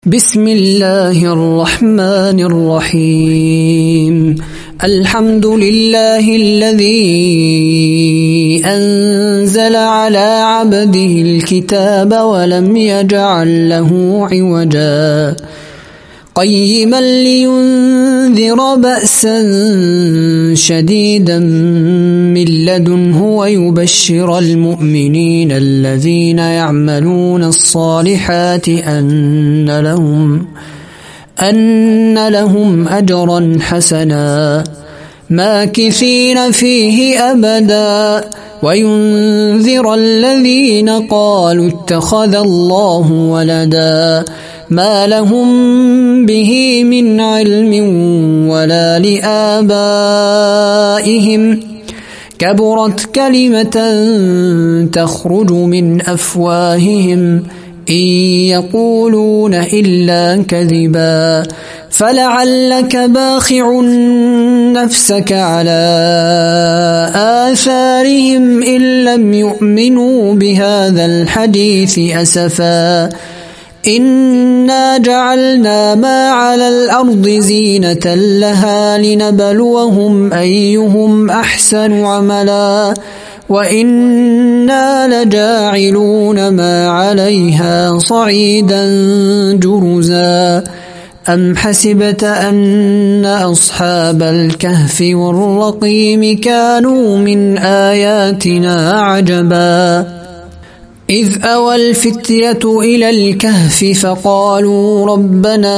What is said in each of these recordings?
بسم الله الرحمن الرحيم. الحمد لله الذي أنزل على عبده الكتاب ولم يجعل له عوجا قيما لينذر بأسا شديدا من لدنه ويبشر المؤمنين الذين يعملون الصالحات أن لهم أجرا حسنا ماكثين فيه أبدا وينذر الذين قالوا اتخذ الله ولدا ما لهم به من علم ولا لآبائهم كبرت كلمة تخرج من أفواههم إن يقولون إلا كذبا فلعلك باخع نفسك على آثارهم إن لم يؤمنوا بهذا الحديث أسفا إنا جعلنا ما على الأرض زينة لها لنبلوهم أيهم أحسن عملا وإنا لجاعلون ما عليها صعيدا جرزا أم حسبت أن أصحاب الكهف والرقيم كانوا من آياتنا عجبا إذ أوى الفتية إلى الكهف فقالوا ربنا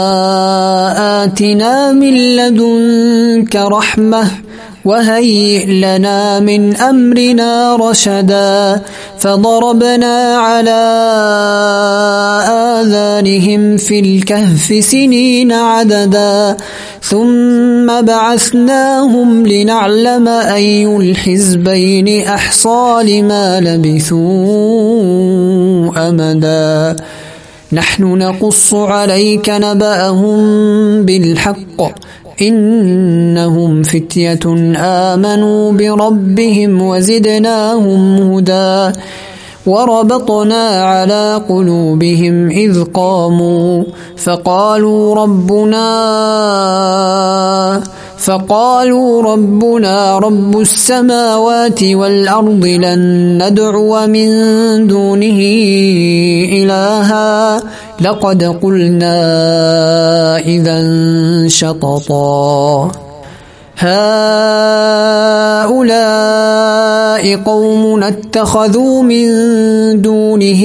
آتنا من لدنك رحمة وهيئ لنا من أمرنا رشدا فضربنا على آذانهم في الكهف سنين عددا ثم بعثناهم لنعلم أي الحزبين أحصى لما لبثوا أمدا نحن نقص عليك نبأهم بالحق إنهم فتية آمنوا بربهم وزدناهم هدى وربطنا على قلوبهم إذ قاموا فقالوا ربنا رب السماوات والأرض لن ندعو من دونه إلها لقد قلنا إذا شططا هؤلاء قوم اتخذوا من دونه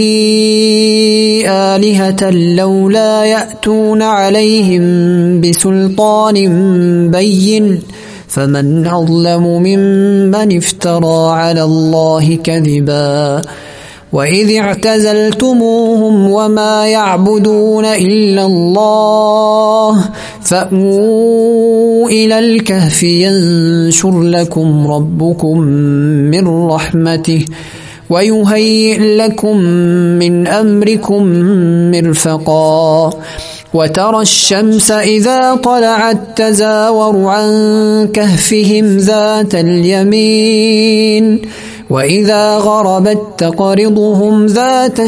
آلهة لولا يأتون عليهم بسلطان بين فمن أظلم ممن افترى على الله كذبا وإذ اعتزلتموهم وما يعبدون إلا الله فأووا إلى الكهف ينشر لكم ربكم من رحمته ويهيئ لكم من أمركم مرفقا وترى الشمس إذا طلعت تزاور عن كهفهم ذات اليمين وإذا غربت تقرضهم ذات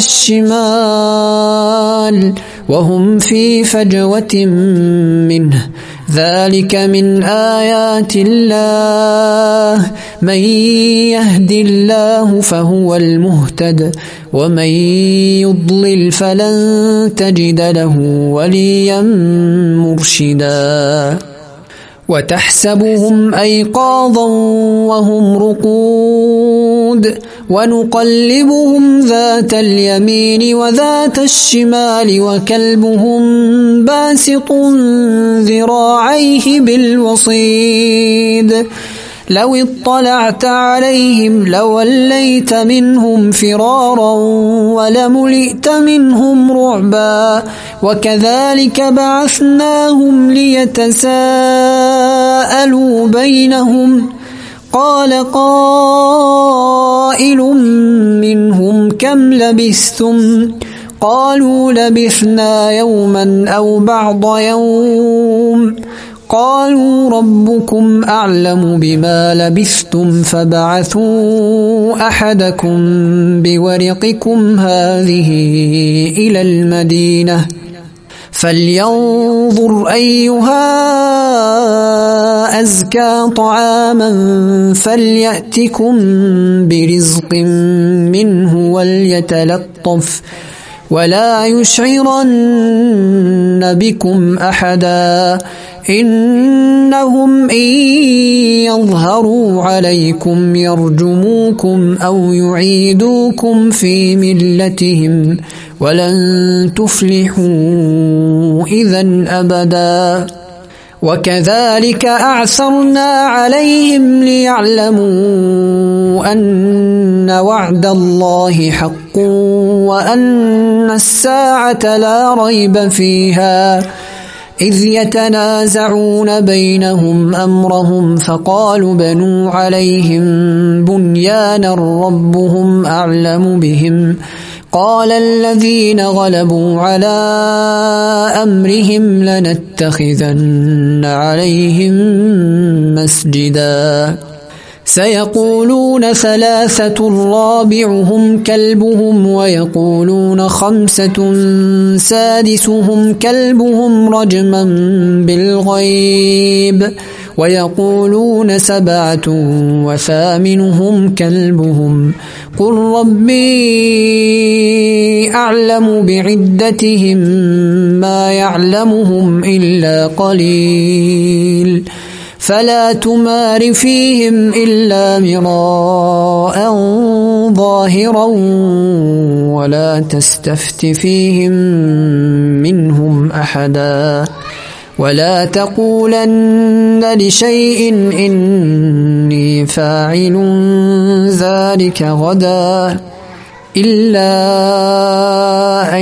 الشمال وهم في فجوة منه ذلك من آيات الله من يهد الله فهو المهتد ومن يضلل فلن تجد له وليا مرشدا وتحسبهم أيقاظا وهم رقود ونقلبهم ذات اليمين وذات الشمال وكلبهم باسط ذراعيه بالوصيد لو اطلعت عليهم لوليت منهم فرارا ولملئت منهم رعبا وكذلك بعثناهم ليتساءلوا بينهم قال قائل منهم كم لبثتم قالوا لبثنا يوما أو بعض يوم قالوا ربكم أعلم بما لبثتم فبعثوا أحدكم بورقكم هذه إلى المدينة فلينظر أيها أزكى طعاما فليأتكم برزق منه وليتلطف ولا يشعرن بكم أحدا إنهم إن يظهروا عليكم يرجموكم أو يعيدوكم في ملتهم ولن تفلحوا إذا أبدا وكذلك أعثرنا عليهم ليعلموا أن وعد الله حق وأن الساعة لا ريب فيها إذ يتنازعون بينهم أمرهم فقالوا بنوا عليهم بنيانا ربهم أعلم بهم قال الذين غلبوا على أمرهم لنتخذن عليهم مسجدا سيقولون ثلاثة رابعهم كلبهم ويقولون خمسة سادسهم كلبهم رجما بالغيب ويقولون سبعة وثامنهم كلبهم قل ربي أعلم بعدتهم ما يعلمهم إلا قليل فلا تمار فيهم إلا مراء ظاهرا ولا تستفت فيهم منهم أحدا ولا تقولن لشيء إني فاعل ذلك غدا إلا أن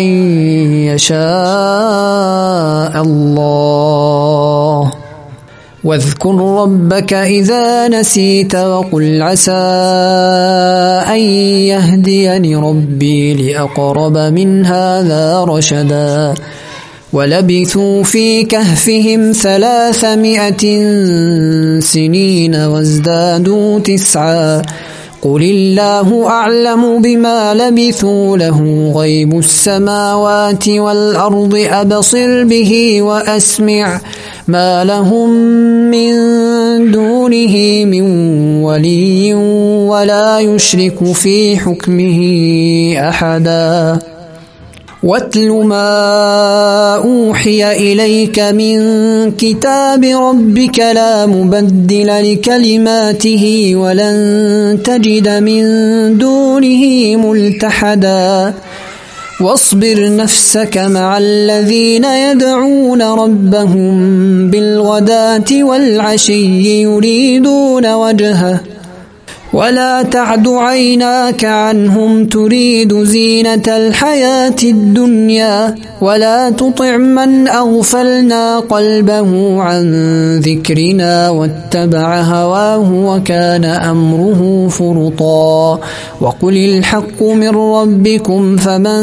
يشاء الله واذكر ربك إذا نسيت وقل عسى أن يهديني ربي لأقرب من هذا رشدا ولبثوا في كهفهم 300 سنين وازدادوا 9 قل الله أعلم بما لبثوا له غيب السماوات والأرض أبصر به وأسمع ما لهم من دونه من ولي ولا يشرك في حكمه أحدا واتل ما أوحي إليك من كتاب ربك لا مبدل لكلماته ولن تجد من دونه ملتحدا واصبر نفسك مع الذين يدعون ربهم بالغداة والعشي يريدون وجهه ولا تعد عيناك عنهم تريد زينة الحياة الدنيا ولا تطع من أغفلنا قلبه عن ذكرنا واتبع هواه وكان أمره فرطا وقل الحق من ربكم فمن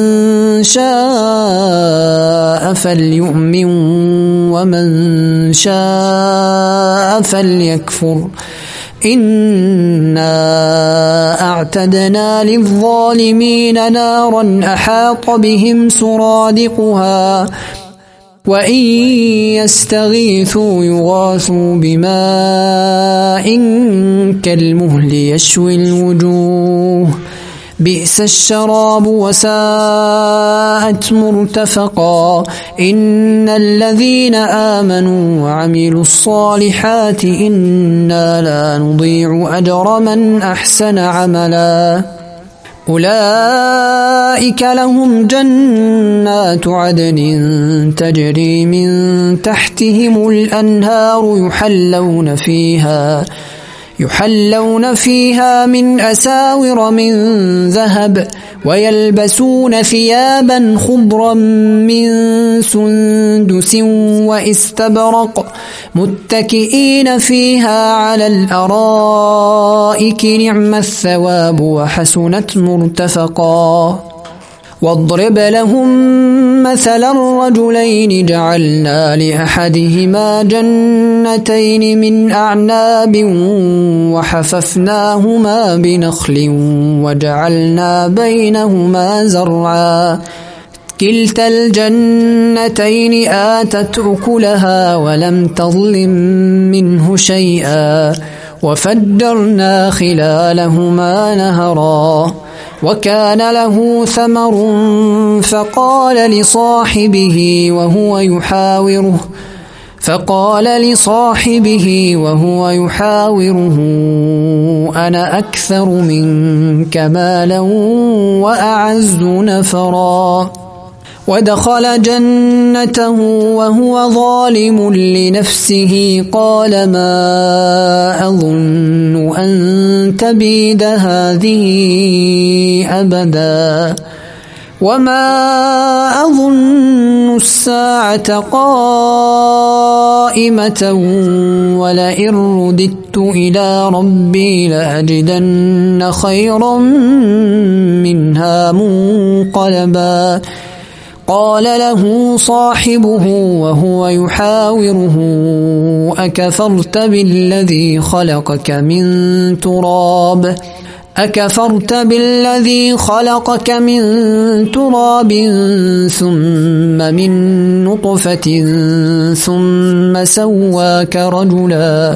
شاء فليؤمن ومن شاء فليكفر إنا أعتدنا للظالمين نارا أحاط بهم سرادقها وإن يستغيثوا يغاثوا بماء كالمهل يشوي الوجوه بئس الشراب وساءت مرتفقا إن الذين آمنوا وعملوا الصالحات إنا لا نضيع أجر من أحسن عملا أولئك لهم جنات عدن تجري من تحتهم الأنهار يحلون فيها من أساور من ذهب ويلبسون ثيابا خضرا من سندس واستبرق متكئين فيها على الأرائك نعم الثواب وحسنت مرتفقا واضرب لهم مثلا الرجلين جعلنا لأحدهما جنتين من أعناب وحففناهما بنخل وجعلنا بينهما زرعا كلتا الجنتين آتت أكلها ولم تظلم منه شيئا وفجرنا خلالهما نهرا وكان له ثمر فقال لصاحبه وهو يحاوره أنا أكثر منك مالا وأعز نفرا ودخل جنته وهو ظالم لنفسه قال ما أظن أن تبيد هذه أبدا وما أظن الساعة قائمة ولئن رددت إلى ربي لأجدن خيرا منها منقلبا قال له صاحبه وهو يحاوره أكفرت بالذي خلقك من تراب ثم من نطفة ثم سواك رجلا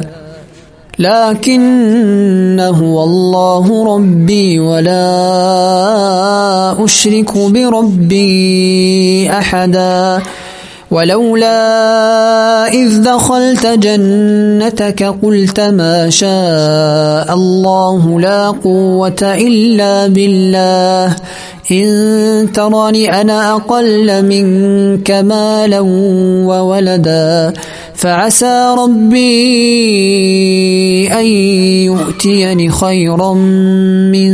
لكن هو الله ربي ولا أشرك بربي أحدا ولولا إذ دخلت جنتك قلت ما شاء الله لا قوة إلا بالله إن ترني أنا أقل منك مالا وولدا فعسى ربي أن يؤتيني خيرا من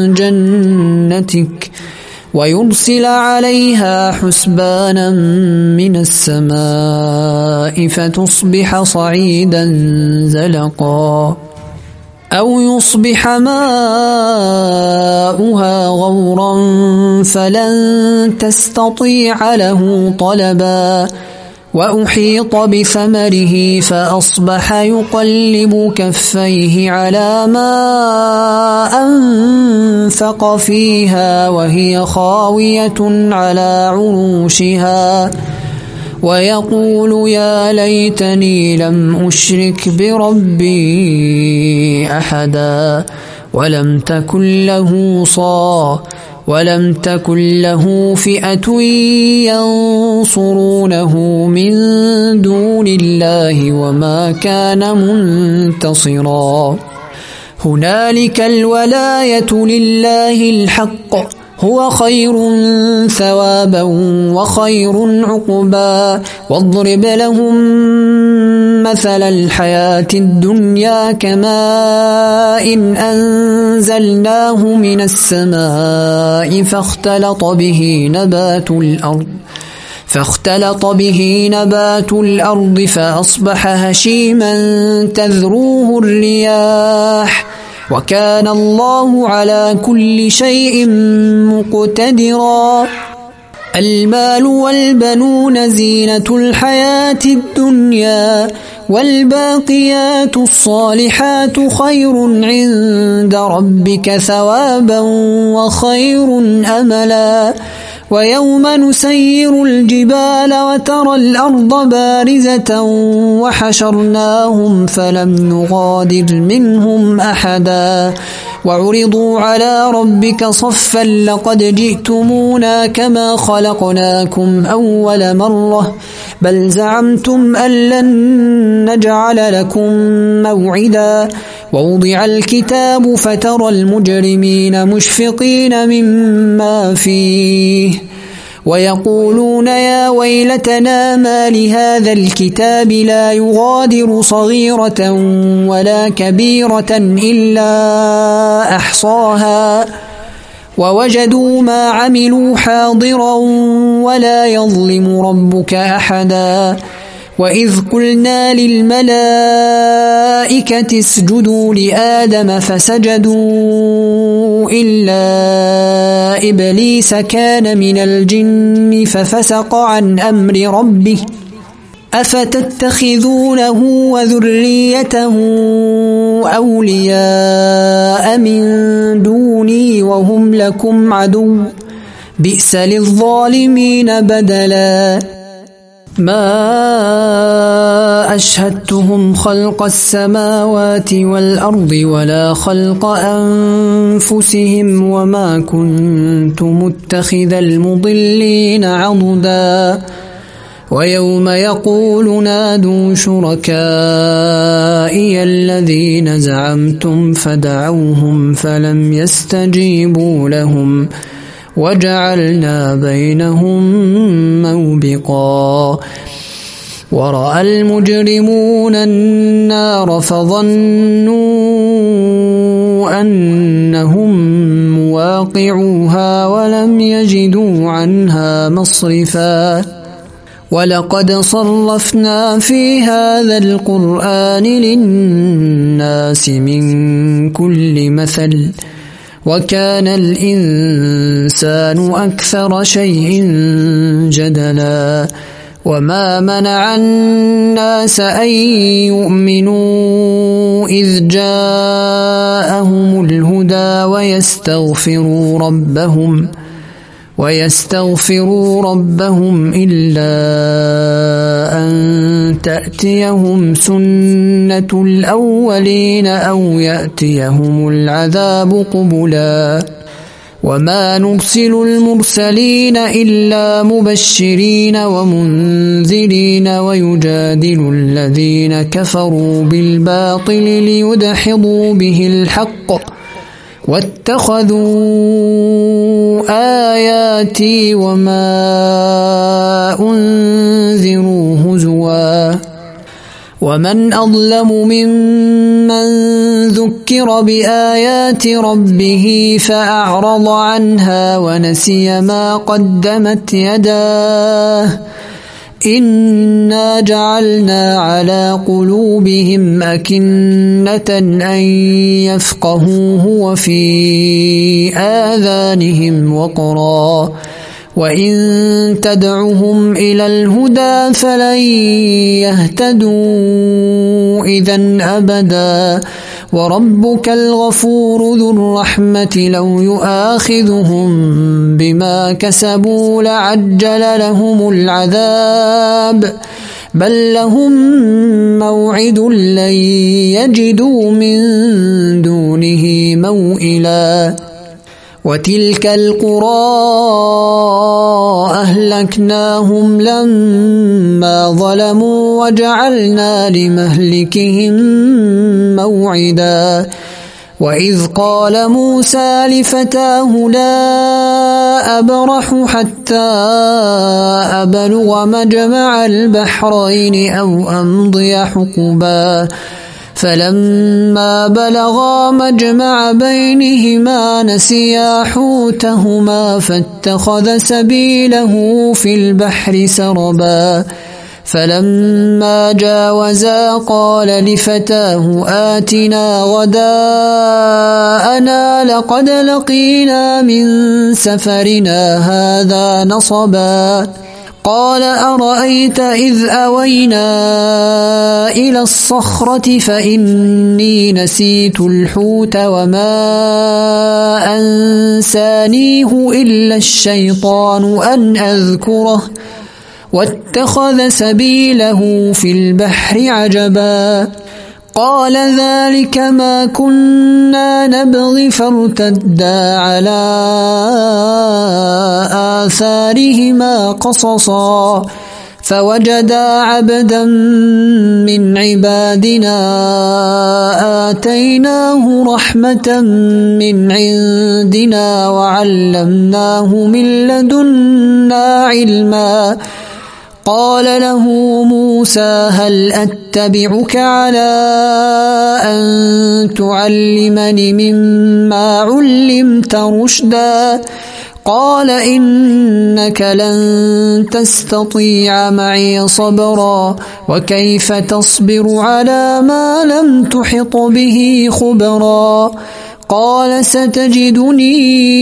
جنتك ويرسل عليها حسبانا من السماء فتصبح صعيدا زلقا أو يصبح ماؤها غورا فلن تستطيع له طلبا وأحيط بثمره فأصبح يقلب كفيه على ما أنفق فيها وهي خاوية على عروشها ويقول يا ليتني لم أشرك بربي أحدا ولم تكن له فئة ينصرونه من دون الله وما كان منتصرا هنالك الولاية لله الحق هو خير ثوابا وخير عقبا واضرب لهم مثل الحياة الدنيا كماء أنزلناه من السماء فاختلط به نبات الأرض فأصبح هشيما تذروه الرياح وكان الله على كل شيء مقتدرا المال والبنون زينة الحياة الدنيا والباقيات الصالحات خير عند ربك ثوابا وخير أملا ويوم نسير الجبال وترى الأرض بارزة وحشرناهم فلم نغادر منهم أحدا وعرضوا على ربك صفا لقد جئتمونا كما خلقناكم أول مرة بل زعمتم أن لن نجعل لكم موعدا ووضع الكتاب فترى المجرمين مشفقين مما فيه ويقولون يا ويلتنا ما لهذا الكتاب لا يغادر صغيرة ولا كبيرة إلا أحصاها ووجدوا ما عملوا حاضرا ولا يظلم ربك أحدا وإذ قلنا للملائكة اسجدوا لآدم فسجدوا إلا إبليس كان من الجن ففسق عن أمر ربه أفتتخذونه وذريته أولياء من دوني وهم لكم عدو بئس للظالمين بدلا ما أشهدتهم خلق السماوات والأرض ولا خلق أنفسهم وما كنت متخذ المضلين عضدا ويوم يقول نادوا شركائي الذين زعمتم فدعوهم فلم يستجيبوا لهم وجعلنا بينهم موبقا ورأى المجرمون النار فظنوا أنهم مواقعوها ولم يجدوا عنها مصرفا ولقد صرفنا في هذا القرآن للناس من كل مثل وكان الإنسان أكثر شيء جدلا وما منع الناس أن يؤمنوا إذ جاءهم الهدى ويستغفروا ربهم إلا أن تأتيهم سنة الأولين أو يأتيهم العذاب قبلا وما نرسل المرسلين إلا مبشرين ومنذرين ويجادل الذين كفروا بالباطل ليدحضوا به الحق واتخذوا آياتي وما أنذروا هزوا ومن أظلم ممن ذكر بآيات ربه فأعرض عنها ونسي ما قدمت يداه إنا جعلنا على قلوبهم أكنة أن يفقهوه وفي آذانهم وقرا وإن تدعهم إلى الهدى فلن يهتدوا إذا أبدا وربك الغفور ذو الرحمة لو يؤاخذهم بما كسبوا لعجل لهم العذاب بل لهم موعد لن يجدوا من دونه موئلا وتلك القرى أهلكناهم لما ظلموا وجعلنا لمهلكهم موعدا وإذ قال موسى لفتاه لا أبرح حتى أبلغ مجمع البحرين أو أمضي حقبا فلما بلغا مجمع بينهما نسيا حوتهما فاتخذ سبيله في البحر سربا فلما جاوزا قال لفتاه آتنا غداءنا لقد لقينا من سفرنا هذا نصبا قال أرأيت إذ أوينا إلى الصخرة فإني نسيت الحوت وما أنسانيه إلا الشيطان أن أذكره واتخذ سبيله في البحر عجبا قال ذلك ما كنا نبغي فارتدا على آثارهما قصصا فوجدا عبدا من عبادنا آتيناه رحمة من عندنا وعلمناه من لدنا علما قال له موسى هل أتبعك على أن تعلمني مما علمت رشدا قال إنك لن تستطيع معي صبرا وكيف تصبر على ما لم تحط به خبرا قال ستجدني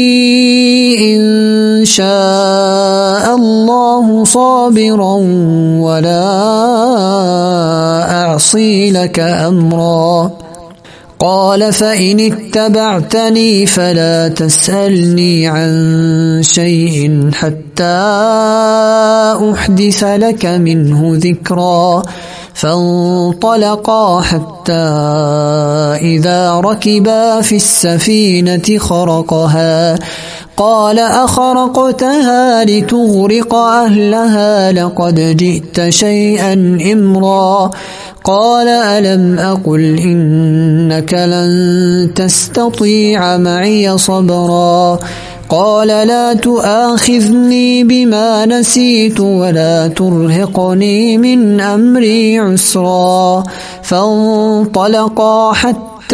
إن شاء الله صابرا ولا أعصي لك أمرا قال فإن اتبعتني فلا تسألني عن شيء حتى أحدث لك منه ذكرا فانطلقا حتى إذا ركبا في السفينة خرقها قال أخرقتها لتغرق أهلها لقد جئت شيئا إمرا قال ألم أقل إنك لن تستطيع معي صبرا قال لا تؤاخذني بما نسيت ولا ترهقني من أمري عسرا فانطلقا حتى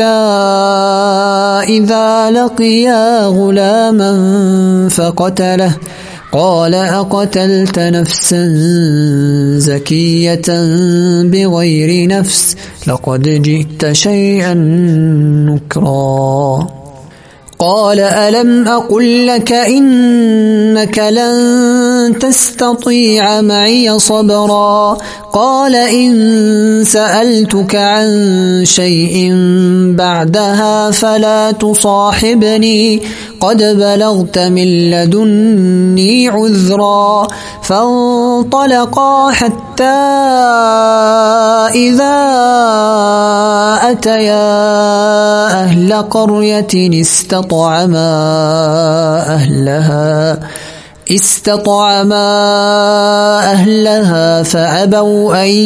إذا لقيا غلاما فقتله قال أقتلت نفسا زكية بغير نفس لقد جئت شيئا نكرا قال ألم أقل لك إنك لن تستطيع معي صبرا قال إن سألتك عن شيء بعدها فلا تصاحبني قد بلغت من لدني عذرا فانطلقا حتى إذا أتيا أهل قرية استطعما أهلها فأبوا أن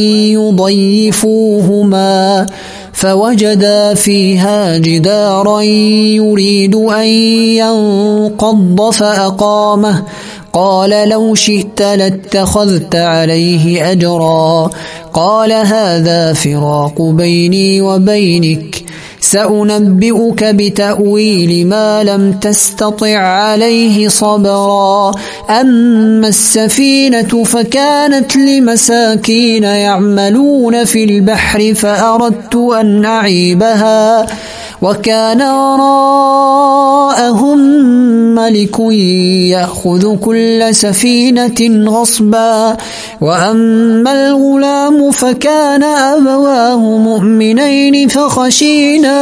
يضيفوهما فوجدا فيها جدارا يريد أن ينقض فأقامه قال لو شئت لاتخذت عليه أجرا قال هذا فراق بيني وبينك سأنبئك بتأويل ما لم تستطع عليه صبرا أما السفينة فكانت لمساكين يعملون في البحر فأردت أن أعيبها وكان وراءهم ملك يأخذ كل سفينة غصبا وأما الغلام فكان أبواه مؤمنين فخشينا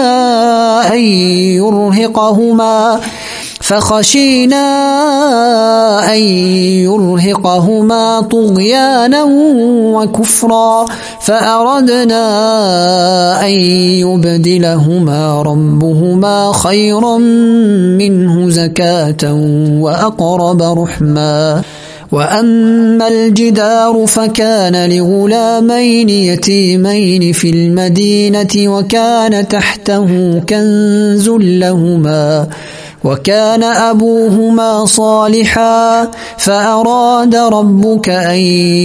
أن يرهقهما طغيانا وكفرا فأردنا أن يبدلهما ربهما خيرا منه زكاة وأقرب رحما وأما الجدار فكان لغلامين يتيمين في المدينة وكان تحته كنز لهما وكان أبوهما صالحا فأراد ربك أن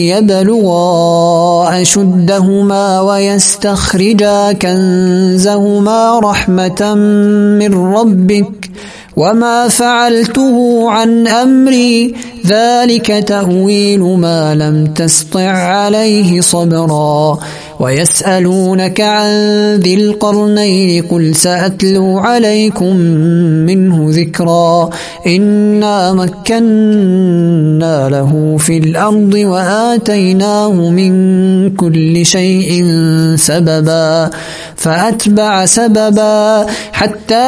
يبلغا أشدهما ويستخرجا كنزهما رحمة من ربك وما فعلته عن أمري ذلك تأويل ما لم تسطع عليه صبرا ويسألونك عن ذي القرنين قل سأتلو عليكم منه ذكرا إنا مكنا له في الأرض وآتيناه من كل شيء سببا فأتبع سببا حتى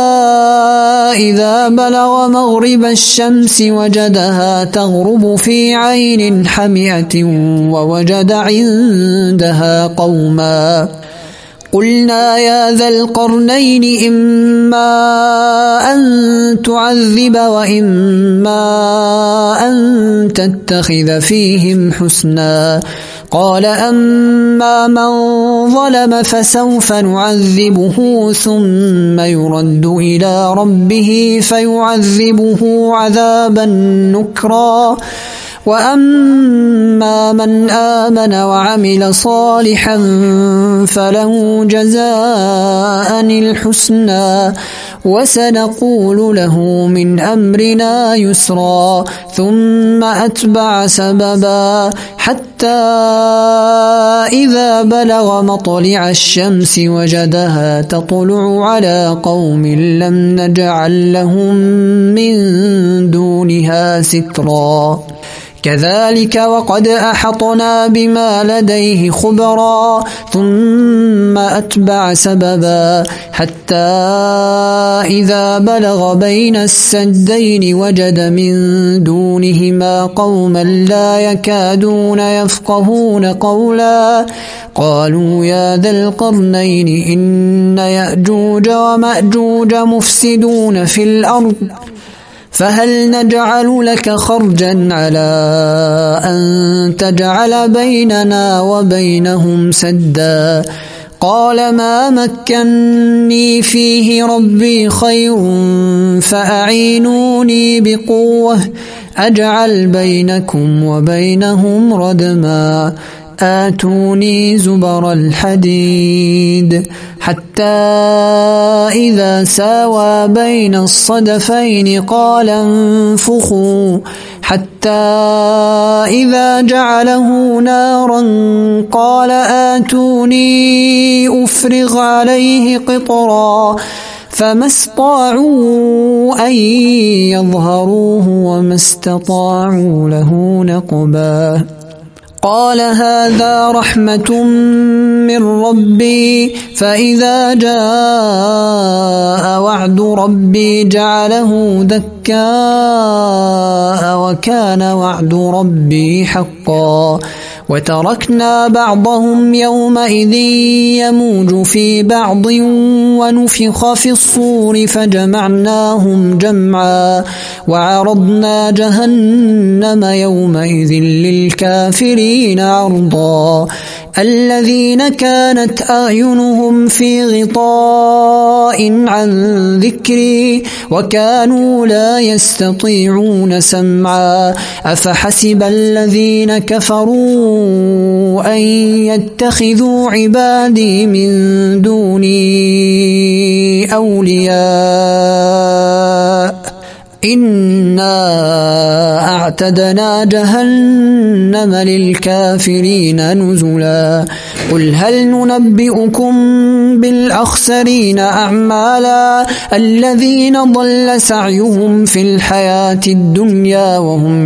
إذا بلغ مغرب الشمس وجدها تغرب في عين حمئة ووجد عندها قوما قلنا يا ذا القرنين إما أن تعذب وإما أن تتخذ فيهم حسنا قال أما من ظلم فسوف نعذبه ثم يرد إلى ربه فيعذبه عذابا نكرا وأما من آمن وعمل صالحا فله جزاء الحسنى وسنقول له من أمرنا يسرا ثم أتبع سببا حتى إذا بلغ مطلع الشمس وجدها تطلع على قوم لم نجعل لهم من دونها سترا كذلك وقد أحطنا بما لديه خبرا ثم أتبع سببا حتى إذا بلغ بين السدين وجد من دونهما قوما لا يكادون يفقهون قولا قالوا يا ذا القرنين إن يأجوج ومأجوج مفسدون في الأرض فهل نجعل لك خرجا على أن تجعل بيننا وبينهم سدا قال ما مكني فيه ربي خير فأعينوني بقوة أجعل بينكم وبينهم ردما آتوني زبر الحديد حتى إذا ساوى بين الصدفين قال انفخوا حتى إذا جعله نارا قال آتوني أفرغ عليه قطرا فما استطاعوا أن يظهروه وما استطاعوا له نقبا قال هذا رحمة من ربي فإذا جاء وعد ربي جعله دكاء وكان وعد ربي حقا وتركنا بعضهم يومئذ يموج في بعض ونفخ في الصور فجمعناهم جمعا وعرضنا جهنم يومئذ للكافرين عرضا الذين كانت أعينهم في غطاء عن ذكري وكانوا لا يستطيعون سمعا أفحسب الذين كفروا أن يتخذوا عبادي من دوني أولياء إنا أعتدنا جهنم للكافرين نزلا قل هل ننبئكم بالأخسرين أعمالا الذين ضل سعيهم في الحياة الدنيا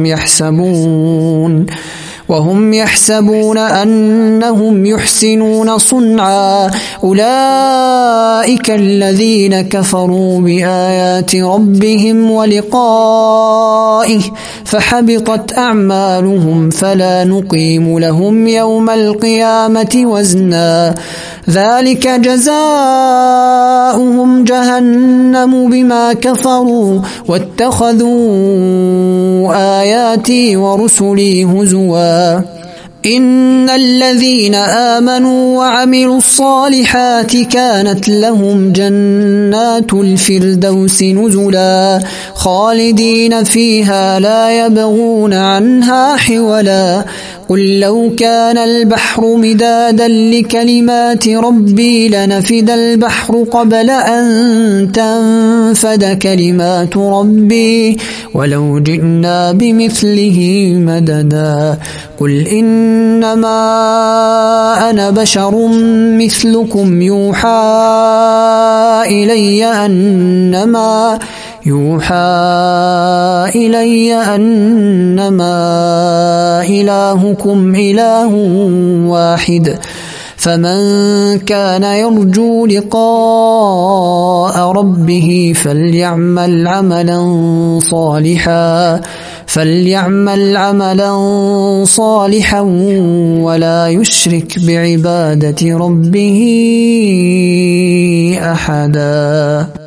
وهم يحسبون أنهم يحسنون صنعا أولئك الذين كفروا بآيات ربهم ولقائه فحبطت أعمالهم فلا نقيم لهم يوم القيامة وزنا ذلك جزاؤهم جهنم بما كفروا واتخذوا آياتي ورسلي هزوا إن الذين آمنوا وعملوا الصالحات كانت لهم جنات الفردوس نزلا خالدين فيها لا يبغون عنها حولا قل لو كان البحر مدادا لكلمات ربي لنفد البحر قبل أن تنفد كلمات ربي ولو جئنا بمثله مددا قل إنما أنا بشر مثلكم يوحى إلي أنما إلهكم إله واحد فمن كان يرجو لقاء ربه فليعمل عملا صالحا ولا يشرك بعبادة ربه أحدا.